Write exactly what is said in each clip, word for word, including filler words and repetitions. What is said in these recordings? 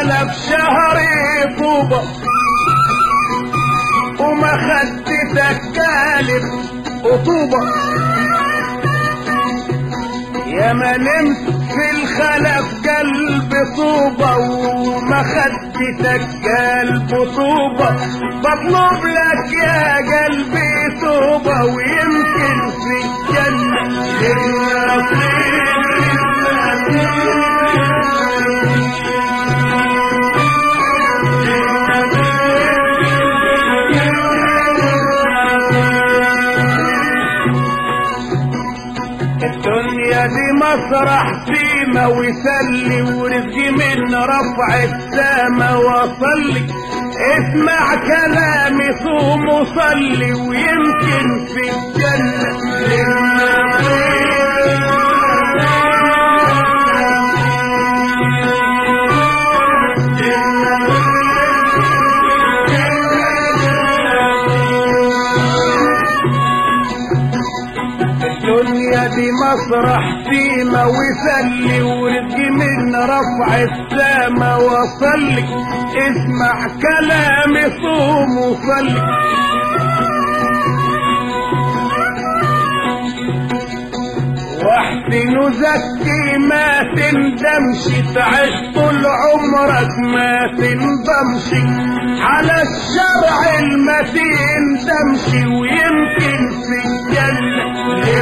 خلف شهري طوبة وما خدتك كالب وطوبة يا ما نمت في الخلف قلب طوبة وما خدتك قلب طوبة بطلب لك يا قلبي توبة ويمكن في الجنة الدنيا دي مسرح سيما ويسلي ورزقي من رفع السما وصلي اسمع كلامي صوم وصلي ويمكن في الجنة الدنيا دي مسرح سيما ويسلي ورزقي من رفع السما وصلي اسمع كلامي صوم وصلي واحسن زكي ما تندمش تعيش طول عمرك ما تندمش على الشرع المتين تمشي ويمكن في الجنة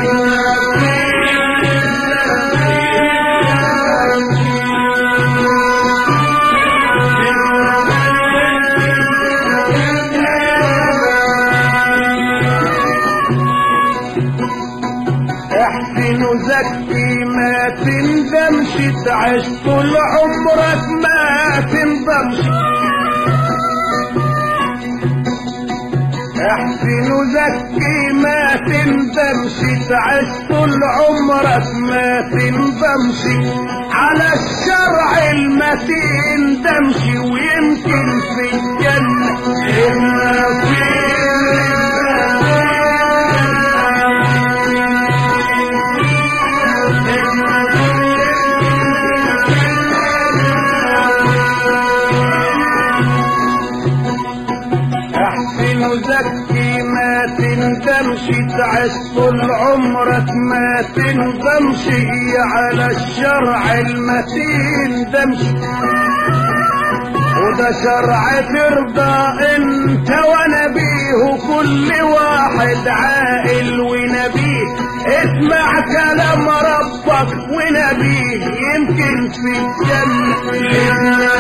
احسن زكي ما تندمش تعيش طول عمرك ما تندمش احسن زكي ما تندمش تعيش طول عمرك ما تندمش على الشرع المتين تمشي ويمكن في الجنة زكي ما تندمش تعيش طول عمرك ما تندمش على الشرع المتين دمشي وده شرع ترضى انت ونبيه كل واحد عاقل ونبيه اسمع كلام ربك ونبيه يمكن في الجنة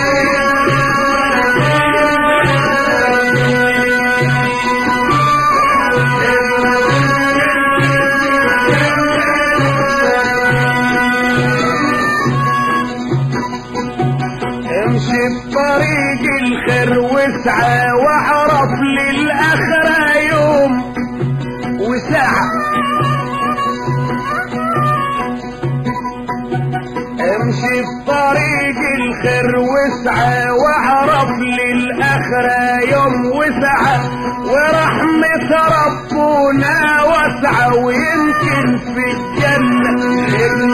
امشي بطريق الخير واسعى واعرف للآخرة يوم وساعة امشي بطريق الخير واسعى واعرف للآخرة يوم وساعة ورحمة ربنا واسعة ويمكن في الجنة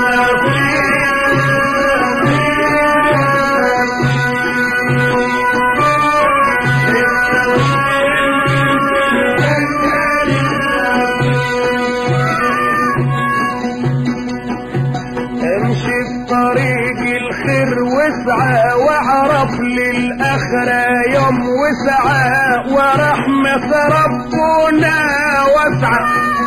واسعى واعرف للآخرة يوم وسعى ورحمة ربنا واسعة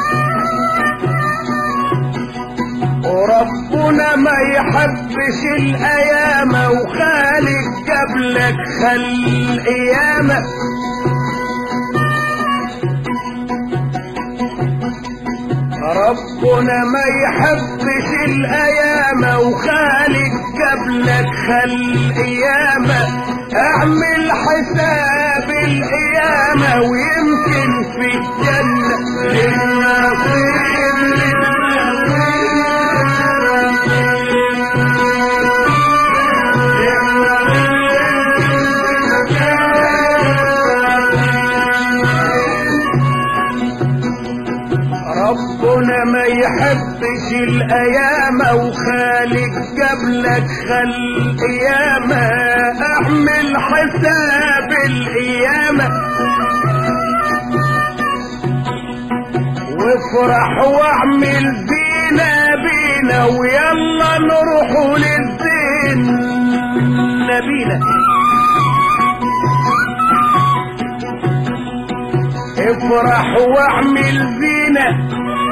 وربنا ما يحبش الأيام وخالق قبلك خل قيامة ربنا ما يحبش الأيام وخالق قبلك خل قيامة اعمل حساب القيامة ويمكن في الجنة للنصيب ربنا ما يحبش الأيام وخالق قبلك خل قيامة حساب القيامة وافرح واعمل زينة بينا ويلا نروحوا للزين نبينا. افرح واعمل زينة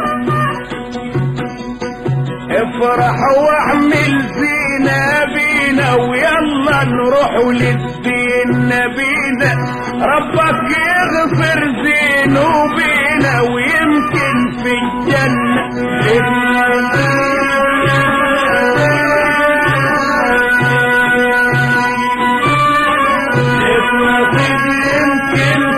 افرح واعمل زينة بينا ويلا نروحوا للدين نبينا. ربك يغفر ذنوبنا ويمكن في الجنة يمكن